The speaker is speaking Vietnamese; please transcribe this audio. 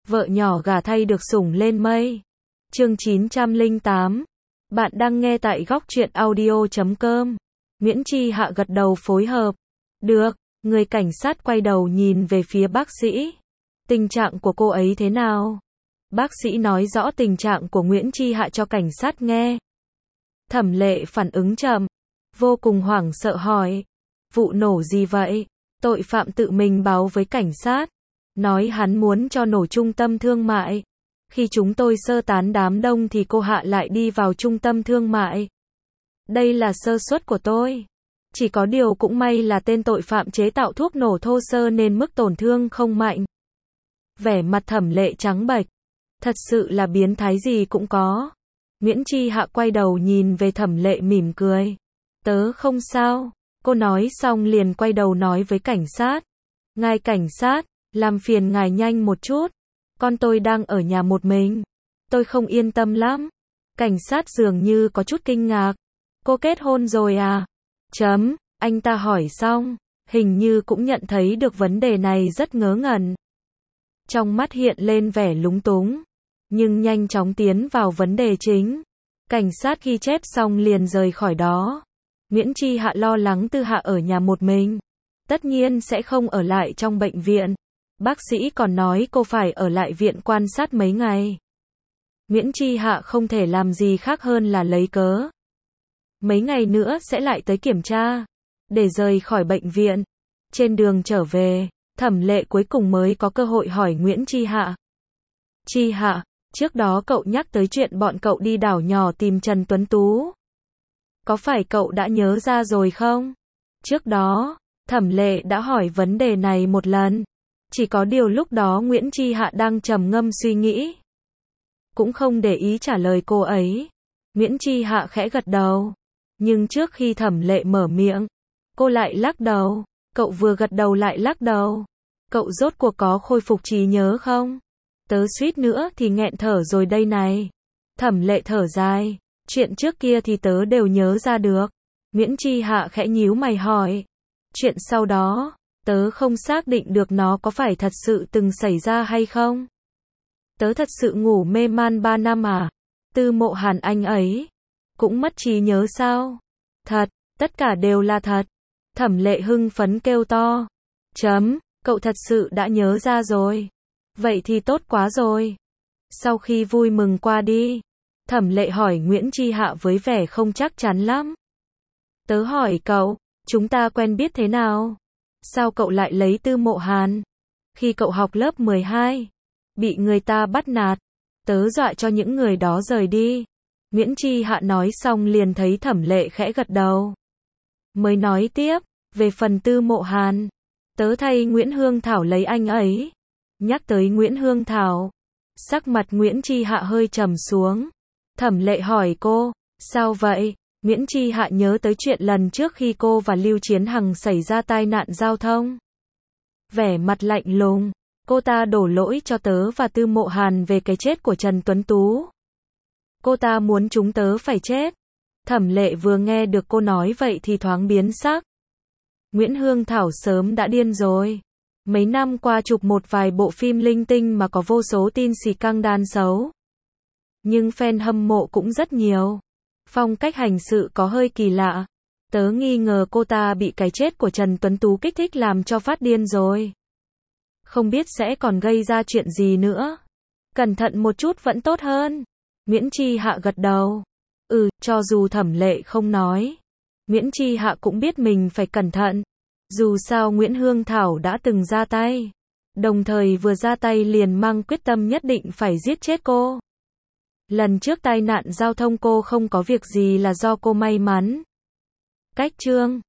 vợ nhỏ gả thay được sủng lên mây. Chương 908. Bạn đang nghe tại góc truyện audio.com. Nguyễn Chi Hạ gật đầu phối hợp. Được, người cảnh sát quay đầu nhìn về phía bác sĩ. Tình trạng của cô ấy thế nào? Bác sĩ nói rõ tình trạng của Nguyễn Chi Hạ cho cảnh sát nghe. Thẩm Lệ phản ứng chậm, vô cùng hoảng sợ hỏi. Vụ nổ gì vậy? Tội phạm tự mình báo với cảnh sát. Nói hắn muốn cho nổ trung tâm thương mại. Khi chúng tôi sơ tán đám đông thì cô Hạ lại đi vào trung tâm thương mại. Đây là sơ suất của tôi. Chỉ có điều cũng may là tên tội phạm chế tạo thuốc nổ thô sơ nên mức tổn thương không mạnh. Vẻ mặt Thẩm Lệ trắng bệch. Thật sự là biến thái gì cũng có. Nguyễn Chi Hạ quay đầu nhìn về Thẩm Lệ mỉm cười. Tớ không sao. Cô nói xong liền quay đầu nói với cảnh sát. Ngài cảnh sát, làm phiền ngài nhanh một chút. Con tôi đang ở nhà một mình. Tôi không yên tâm lắm. Cảnh sát dường như có chút kinh ngạc. Cô kết hôn rồi à? Anh ta hỏi xong, hình như cũng nhận thấy được vấn đề này rất ngớ ngẩn. Trong mắt hiện lên vẻ lúng túng, nhưng nhanh chóng tiến vào vấn đề chính. Cảnh sát ghi chép xong liền rời khỏi đó. Nguyễn Chi Hạ lo lắng Tư Hạ ở nhà một mình. Tất nhiên sẽ không ở lại trong bệnh viện. Bác sĩ còn nói cô phải ở lại viện quan sát mấy ngày. Nguyễn Chi Hạ không thể làm gì khác hơn là lấy cớ. Mấy ngày nữa sẽ lại tới kiểm tra. Để rời khỏi bệnh viện. Trên đường trở về, Thẩm Lệ cuối cùng mới có cơ hội hỏi Nguyễn Chi Hạ. Chi Hạ, trước đó cậu nhắc tới chuyện bọn cậu đi đảo nhỏ tìm Trần Tuấn Tú. Có phải cậu đã nhớ ra rồi không? Trước đó, Thẩm Lệ đã hỏi vấn đề này một lần. Chỉ có điều lúc đó Nguyễn Chi Hạ đang trầm ngâm suy nghĩ. Cũng không để ý trả lời cô ấy. Nguyễn Chi Hạ khẽ gật đầu. Nhưng trước khi Thẩm Lệ mở miệng, cô lại lắc đầu. Cậu vừa gật đầu lại lắc đầu. Cậu rốt cuộc có khôi phục trí nhớ không? Tớ suýt nữa thì nghẹn thở rồi đây này. Thẩm Lệ thở dài. Chuyện trước kia thì tớ đều nhớ ra được. Nguyễn Chi Hạ khẽ nhíu mày hỏi. Chuyện sau đó, tớ không xác định được nó có phải thật sự từng xảy ra hay không. Tớ thật sự ngủ mê man 3 năm à? Tư Mộ Hàn anh ấy cũng mất trí nhớ sao? Thật, tất cả đều là thật. Thẩm Lệ hưng phấn kêu to. Cậu thật sự đã nhớ ra rồi. Vậy thì tốt quá rồi. Sau khi vui mừng qua đi, Thẩm Lệ hỏi Nguyễn Chi Hạ với vẻ không chắc chắn lắm. Tớ hỏi cậu, chúng ta quen biết thế nào? Sao cậu lại lấy Tư Mộ Hàn? Khi cậu học lớp 12, bị người ta bắt nạt, tớ dọa cho những người đó rời đi. Nguyễn Chi Hạ nói xong liền thấy Thẩm Lệ khẽ gật đầu. Mới nói tiếp, về phần Tư Mộ Hàn, tớ thay Nguyễn Hương Thảo lấy anh ấy. Nhắc tới Nguyễn Hương Thảo, sắc mặt Nguyễn Chi Hạ hơi trầm xuống. Thẩm Lệ hỏi cô, sao vậy? Nguyễn Chi Hạ nhớ tới chuyện lần trước khi cô và Lưu Chiến Hằng xảy ra tai nạn giao thông. Vẻ mặt lạnh lùng, cô ta đổ lỗi cho tớ và Tư Mộ Hàn về cái chết của Trần Tuấn Tú. Cô ta muốn chúng tớ phải chết. Thẩm Lệ vừa nghe được cô nói vậy thì thoáng biến sắc. Nguyễn Hương Thảo sớm đã điên rồi. Mấy năm qua chụp một vài bộ phim linh tinh mà có vô số tin xì căng đan xấu. Nhưng fan hâm mộ cũng rất nhiều. Phong cách hành sự có hơi kỳ lạ. Tớ nghi ngờ cô ta bị cái chết của Trần Tuấn Tú kích thích làm cho phát điên rồi. Không biết sẽ còn gây ra chuyện gì nữa. Cẩn thận một chút vẫn tốt hơn. Nguyễn Chi Hạ gật đầu. Cho dù Thẩm Lệ không nói, Nguyễn Chi Hạ cũng biết mình phải cẩn thận. Dù sao Nguyễn Hương Thảo đã từng ra tay. Đồng thời vừa ra tay liền mang quyết tâm nhất định phải giết chết cô. Lần trước tai nạn giao thông cô không có việc gì là do cô may mắn. Cách chương